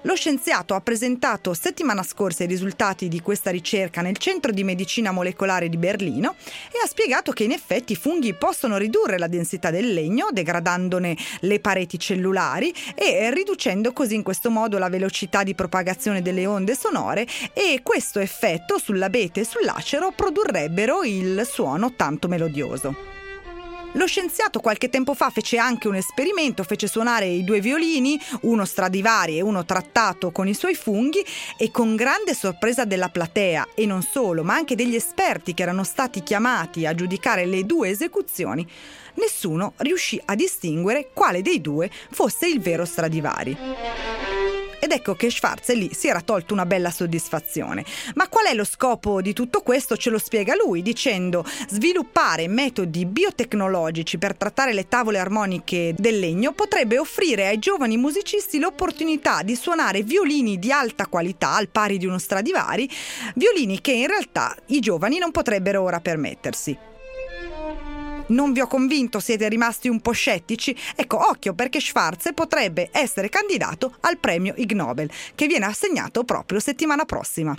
Lo scienziato ha presentato settimana scorsa i risultati di questa ricerca nel Centro di Medicina Molecolare di Berlino e ha spiegato che in effetti i funghi possono ridurre la densità del legno, degradandone le pareti cellulari e riducendo così in questo modo la velocità di propagazione delle onde sonore, e questo effetto sull'abete e sull'acero produrrebbero il suono tanto melodioso. Lo scienziato qualche tempo fa fece anche un esperimento, fece suonare i due violini, uno Stradivari e uno trattato con i suoi funghi, e con grande sorpresa della platea, e non solo, ma anche degli esperti che erano stati chiamati a giudicare le due esecuzioni, nessuno riuscì a distinguere quale dei due fosse il vero Stradivari. Ed ecco che Schwarze lì si era tolto una bella soddisfazione. Ma qual è lo scopo di tutto questo? Ce lo spiega lui dicendo: sviluppare metodi biotecnologici per trattare le tavole armoniche del legno potrebbe offrire ai giovani musicisti l'opportunità di suonare violini di alta qualità al pari di uno Stradivari, violini che in realtà i giovani non potrebbero ora permettersi. Non vi ho convinto? Siete rimasti un po' scettici? Ecco, occhio, perché Schwarze potrebbe essere candidato al premio Ig Nobel, che viene assegnato proprio settimana prossima.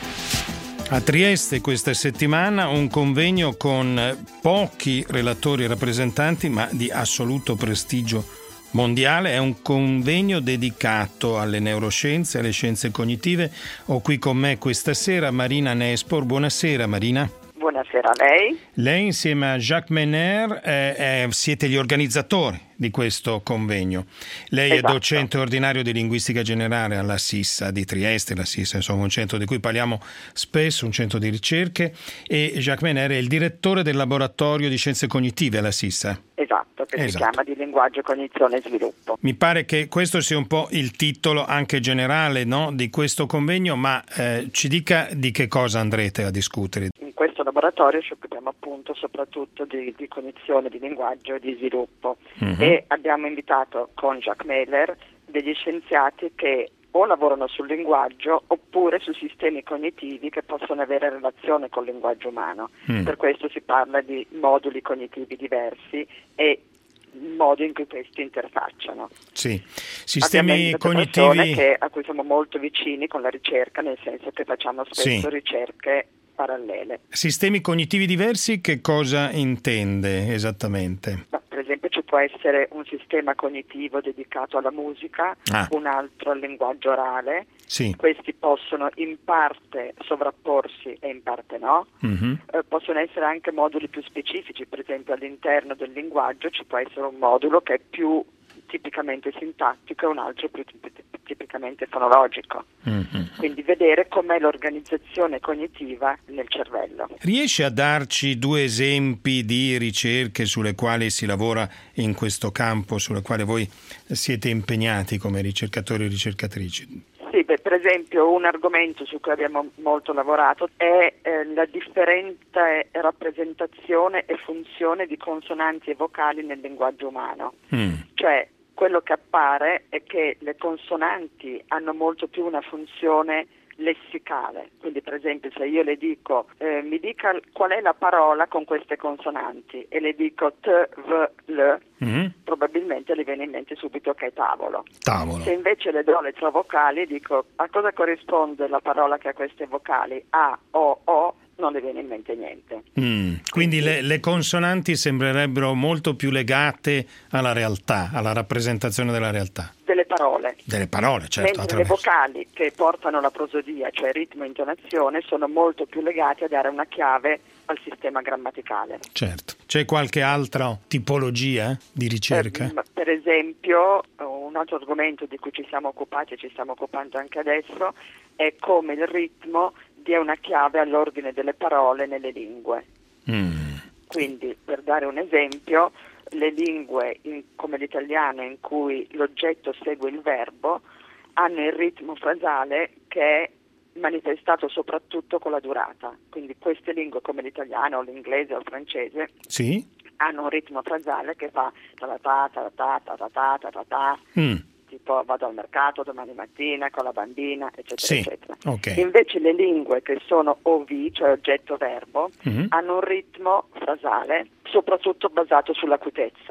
A Trieste questa settimana un convegno con pochi relatori e rappresentanti, ma di assoluto prestigio mondiale. È un convegno dedicato alle neuroscienze, alle scienze cognitive. Ho qui con me questa sera Marina Nespor. Buonasera Marina. Buonasera a lei. Lei insieme a Jacques Mener eh, eh, siete gli organizzatori di questo convegno. Lei esatto. È docente ordinario di linguistica generale alla SISSA di Trieste. La SISSA è insomma un centro di cui parliamo spesso, un centro di ricerche, e Jacques Mener è il direttore del laboratorio di scienze cognitive alla SISSA. Esatto, che esatto. si chiama di linguaggio, cognizione e sviluppo. Mi pare che questo sia un po' il titolo anche generale, no, di questo convegno, ma eh, ci dica di che cosa andrete a discutere. In questo laboratorio ci occupiamo appunto soprattutto di, di cognizione, di linguaggio e di sviluppo, mm-hmm. e abbiamo invitato con Jacques Mener degli scienziati che o lavorano sul linguaggio oppure su sistemi cognitivi che possono avere relazione col linguaggio umano. Mm. Per questo si parla di moduli cognitivi diversi e il modo in cui questi interfacciano. Sì, sistemi cognitivi che, a cui siamo molto vicini con la ricerca, nel senso che facciamo spesso sì. ricerche parallele. Sistemi cognitivi diversi, che cosa intende esattamente? No, per esempio ci può essere un sistema cognitivo dedicato alla musica, ah. un altro al linguaggio orale. Sì. Questi possono in parte sovrapporsi e in parte no. Mm-hmm. Eh, possono essere anche moduli più specifici, per esempio all'interno del linguaggio ci può essere un modulo che è più tipicamente sintattico e un altro più tipicamente fonologico. Mm-hmm. Quindi vedere com'è l'organizzazione cognitiva nel cervello. Riesce a darci due esempi di ricerche sulle quali si lavora in questo campo, sulle quali voi siete impegnati come ricercatori e ricercatrici? Sì, beh, per esempio un argomento su cui abbiamo molto lavorato è eh, la differente rappresentazione e funzione di consonanti e vocali nel linguaggio umano. Mm. Cioè, quello che appare è che le consonanti hanno molto più una funzione lessicale. Quindi, per esempio, se io le dico eh, mi dica qual è la parola con queste consonanti e le dico t, v, l, mm-hmm. probabilmente le viene in mente subito che è tavolo. Tavolo. Se invece le do le tre vocali e dico a cosa corrisponde la parola che ha queste vocali, a, o, o, non le viene in mente niente. Mm. Quindi le, le consonanti sembrerebbero molto più legate alla realtà, alla rappresentazione della realtà. Delle parole. Delle parole, certo. Mentre le vocali che portano la prosodia, cioè ritmo e intonazione, sono molto più legate a dare una chiave al sistema grammaticale. Certo. C'è qualche altra tipologia di ricerca? Per, per esempio, un altro argomento di cui ci siamo occupati e ci stiamo occupando anche adesso è come il ritmo dia una chiave all'ordine delle parole nelle lingue. Mm. Quindi, per dare un esempio, le lingue in, come l'italiano, in cui l'oggetto segue il verbo, hanno il ritmo frasale che è manifestato soprattutto con la durata. Quindi queste lingue come l'italiano, l'inglese o il francese sì. hanno un ritmo frasale che fa ta ta ta ta ta ta ta ta ta ta. Mm. Tipo vado al mercato domani mattina con la bambina, eccetera, sì, eccetera. Okay. Invece le lingue che sono O V, cioè oggetto verbo, mm-hmm. hanno un ritmo frasale soprattutto basato sull'acutezza.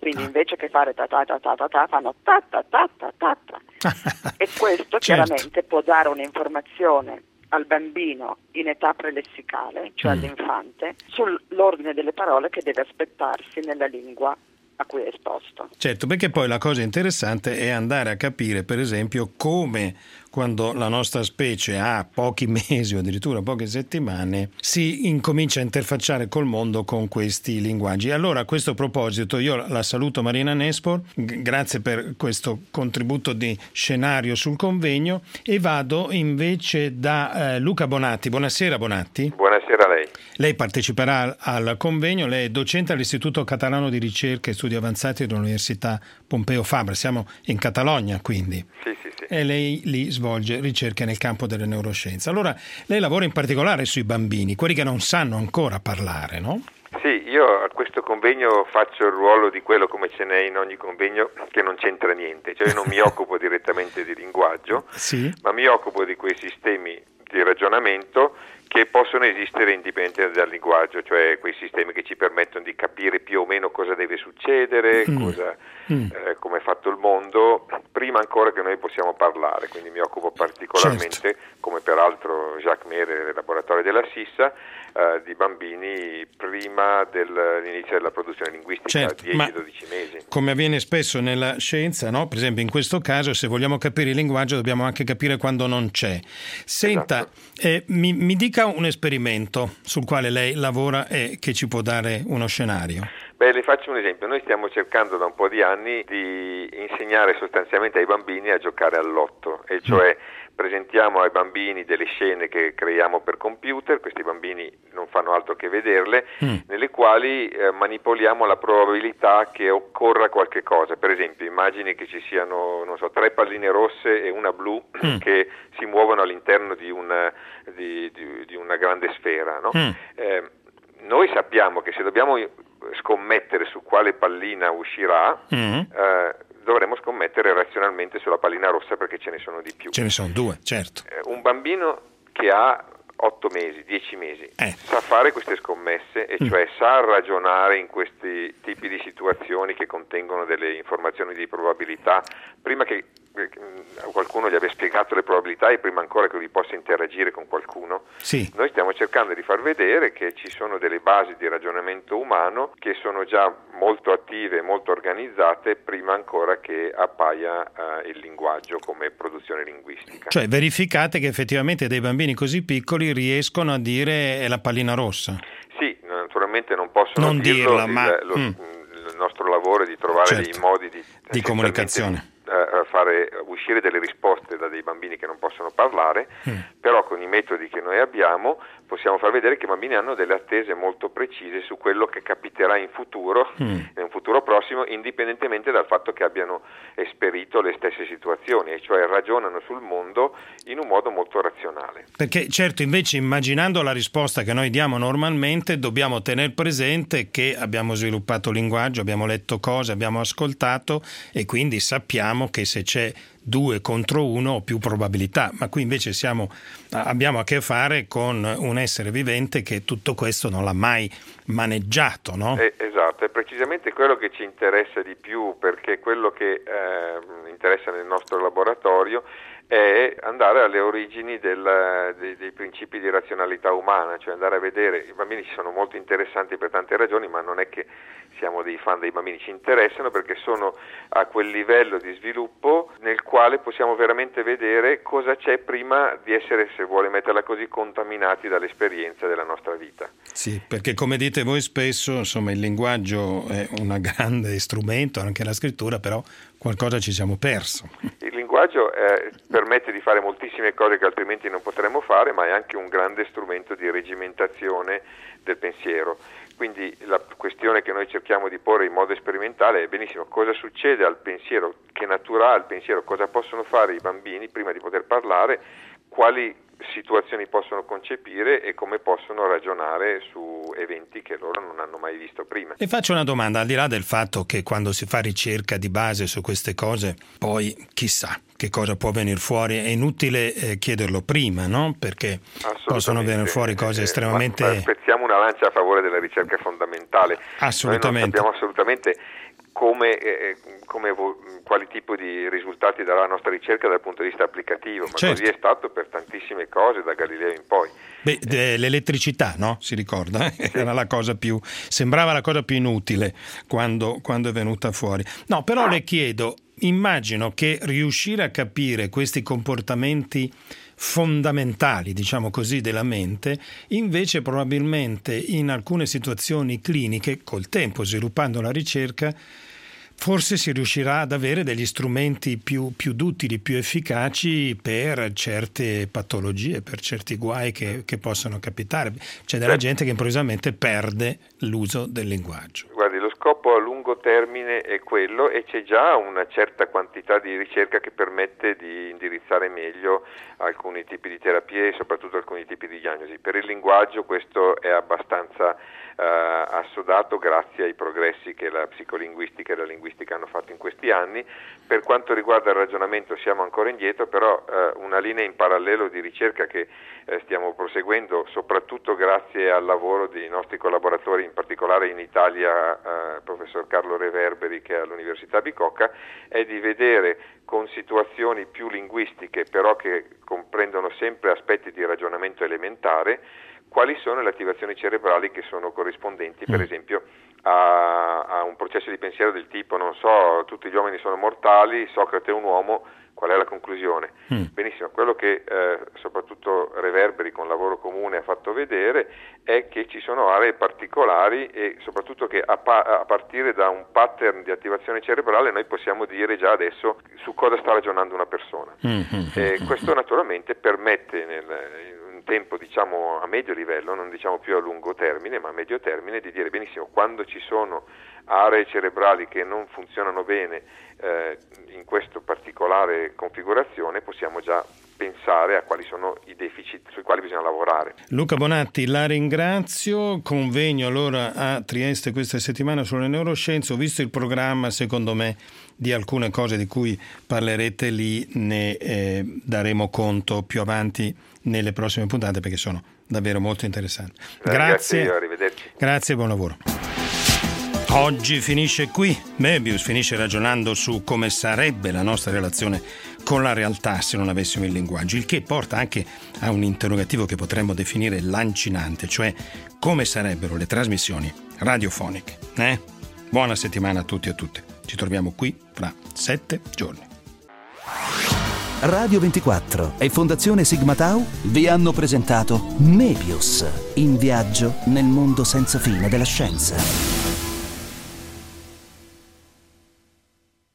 quindi invece che fare ta ta ta ta ta ta fanno ta ta ta ta ta ta. E questo certo. chiaramente può dare un'informazione al bambino in età prelessicale, cioè mm. all'infante, sull'ordine delle parole che deve aspettarsi nella lingua a cui è esposto. Certo, perché poi la cosa interessante è andare a capire, per esempio, come quando la nostra specie ha pochi mesi o addirittura poche settimane si incomincia a interfacciare col mondo con questi linguaggi. Allora, a questo proposito, io la saluto Marina Nespor, g- grazie per questo contributo di scenario sul convegno, e vado invece da eh, Luca Bonatti. Buonasera Bonatti. Buonasera a lei. Lei parteciperà al convegno, lei è docente all'Istituto Catalano di Ricerca e Studi Avanzati dell'Università Pompeo Fabra, siamo in Catalogna quindi. Sì, sì, sì. E lei lì svolge ricerche nel campo delle neuroscienze. Allora, lei lavora in particolare sui bambini, quelli che non sanno ancora parlare, no? Sì, io a questo convegno faccio il ruolo di quello, come ce n'è in ogni convegno, che non c'entra niente, cioè io non mi occupo direttamente di linguaggio, sì. ma mi occupo di quei sistemi di ragionamento che possono esistere indipendentemente dal linguaggio, cioè quei sistemi che ci permettono di capire più o meno cosa deve succedere, mm. cosa, mm. eh, come è fatto il mondo, prima ancora che noi possiamo parlare, quindi mi occupo particolarmente, certo. come peraltro Jacques Mere del laboratorio della Sissa, eh, di bambini prima dell'inizio della produzione linguistica, certo, dieci dodici mesi. Come avviene spesso nella scienza, no? Per esempio in questo caso, se vogliamo capire il linguaggio dobbiamo anche capire quando non c'è. Senta, esatto. eh, mi, mi dica un esperimento sul quale lei lavora e che ci può dare uno scenario. Beh, le faccio un esempio. Noi stiamo cercando da un po' di anni di insegnare sostanzialmente ai bambini a giocare al lotto, e cioè mm. presentiamo ai bambini delle scene che creiamo per computer, questi bambini non fanno altro che vederle, mm. nelle quali eh, manipoliamo la probabilità che occorra qualche cosa. Per esempio, immagini che ci siano, non so, tre palline rosse e una blu mm. che si muovono all'interno di una, di, di, di una grande sfera, no? Mm. Eh, noi sappiamo che se dobbiamo scommettere su quale pallina uscirà, mm. eh, dovremmo scommettere razionalmente sulla pallina rossa, perché ce ne sono di più. Ce ne sono due, certo. Eh, un bambino che ha otto mesi, dieci mesi, eh. sa fare queste scommesse, e cioè mm. sa ragionare in questi tipi di situazioni che contengono delle informazioni di probabilità, prima che qualcuno gli abbia spiegato le probabilità e prima ancora che lui possa interagire con qualcuno. Sì. Noi stiamo cercando di far vedere che ci sono delle basi di ragionamento umano che sono già molto attive e molto organizzate prima ancora che appaia uh, il linguaggio come produzione linguistica. Cioè verificate che effettivamente dei bambini così piccoli riescono a dire è la pallina rossa. Sì, naturalmente non possono non dirlo, dirla, il, ma lo, mm. il nostro lavoro è di trovare certo. dei modi di, di comunicazione. Uh, fare uscire delle risposte da dei bambini che non possono parlare, mm. però con i metodi che noi abbiamo possiamo far vedere che i bambini hanno delle attese molto precise su quello che capiterà in futuro, mm. in un futuro prossimo, indipendentemente dal fatto che abbiano esperito le stesse situazioni, e cioè ragionano sul mondo in un modo molto razionale. Perché certo, invece, immaginando la risposta che noi diamo normalmente, dobbiamo tenere presente che abbiamo sviluppato linguaggio, abbiamo letto cose, abbiamo ascoltato, e quindi sappiamo che se c'è due contro uno ho più probabilità, ma qui invece siamo, abbiamo a che fare con un essere vivente che tutto questo non l'ha mai maneggiato, no? Eh, esatto, è precisamente quello che ci interessa di più, perché quello che eh, interessa nel nostro laboratorio è andare alle origini del, dei, dei principi di razionalità umana, cioè andare a vedere. I bambini ci sono molto interessanti per tante ragioni, ma non è che siamo dei fan dei bambini, ci interessano perché sono a quel livello di sviluppo nel quale possiamo veramente vedere cosa c'è prima di essere, se vuole metterla così, contaminati dall'esperienza della nostra vita. Sì, perché come dite voi spesso, insomma, il linguaggio è un grande strumento, anche la scrittura, però qualcosa ci siamo perso. Il linguaggio eh, permette di fare moltissime cose che altrimenti non potremmo fare, ma è anche un grande strumento di regimentazione del pensiero. Quindi la questione che noi cerchiamo di porre in modo sperimentale è: benissimo, cosa succede al pensiero, che natura ha il pensiero, cosa possono fare i bambini prima di poter parlare, quali situazioni possono concepire e come possono ragionare su eventi che loro non hanno mai visto prima. Le faccio una domanda, al di là del fatto che quando si fa ricerca di base su queste cose, poi chissà che cosa può venire fuori, è inutile eh, chiederlo prima, no? Perché possono venire fuori cose estremamente... Ma, ma spezziamo una lancia a favore della ricerca fondamentale. Assolutamente. Noi non sappiamo assolutamente come, eh, come quali tipi di risultati darà la nostra ricerca dal punto di vista applicativo, ma certo. Così è stato per tantissime cose da Galileo in poi. Beh, de- l'elettricità, no? Si ricorda? Era la cosa più, sembrava la cosa più inutile quando, quando è venuta fuori. No, però le chiedo, immagino che riuscire a capire questi comportamenti fondamentali, diciamo così, della mente, invece probabilmente in alcune situazioni cliniche, col tempo, sviluppando la ricerca, forse si riuscirà ad avere degli strumenti più, più duttili, più efficaci per certe patologie, per certi guai che, che possono capitare. C'è della gente che improvvisamente perde l'uso del linguaggio. Guardi, lo scopo a lungo termine è quello, e c'è già una certa quantità di ricerca che permette di indirizzare meglio alcuni tipi di terapie e soprattutto alcuni tipi di diagnosi. Per il linguaggio questo è abbastanza eh, assodato grazie ai progressi che la psicolinguistica e la linguistica hanno fatto in questi anni. Per quanto riguarda il ragionamento siamo ancora indietro, però eh, una linea in parallelo di ricerca che eh, stiamo proseguendo soprattutto grazie al lavoro dei nostri collaboratori, in particolare in Italia eh, professor Carlo Reverberi, che è all'Università Bicocca, è di vedere con situazioni più linguistiche, però che comprendono sempre aspetti di ragionamento elementare, quali sono le attivazioni cerebrali che sono corrispondenti, per esempio, a, a un processo di pensiero del tipo, non so, tutti gli uomini sono mortali, Socrate è un uomo, qual è la conclusione? Mm. Benissimo, quello che eh, soprattutto Reverberi con lavoro comune ha fatto vedere è che ci sono aree particolari e soprattutto che a, pa- a partire da un pattern di attivazione cerebrale noi possiamo dire già adesso su cosa sta ragionando una persona. Mm-hmm. E questo naturalmente permette nel, in un tempo diciamo a medio livello, non diciamo più a lungo termine ma a medio termine, di dire benissimo quando ci sono aree cerebrali che non funzionano bene eh, in questa particolare configurazione, possiamo già pensare a quali sono i deficit sui quali bisogna lavorare. Luca Bonatti, la ringrazio. Convegno allora a Trieste questa settimana sulle neuroscienze. Ho visto il programma, secondo me di alcune cose di cui parlerete lì ne eh, daremo conto più avanti nelle prossime puntate, perché sono davvero molto interessanti. Grazie, Grazie, arrivederci. Grazie e buon lavoro. Oggi finisce qui. Mebius finisce ragionando su come sarebbe la nostra relazione con la realtà se non avessimo il linguaggio, il che porta anche a un interrogativo che potremmo definire lancinante, cioè come sarebbero le trasmissioni radiofoniche. Eh? Buona settimana a tutti e a tutte. Ci troviamo qui fra sette giorni. Radio ventiquattro e Fondazione Sigma Tau vi hanno presentato Mebius, in viaggio nel mondo senza fine della scienza.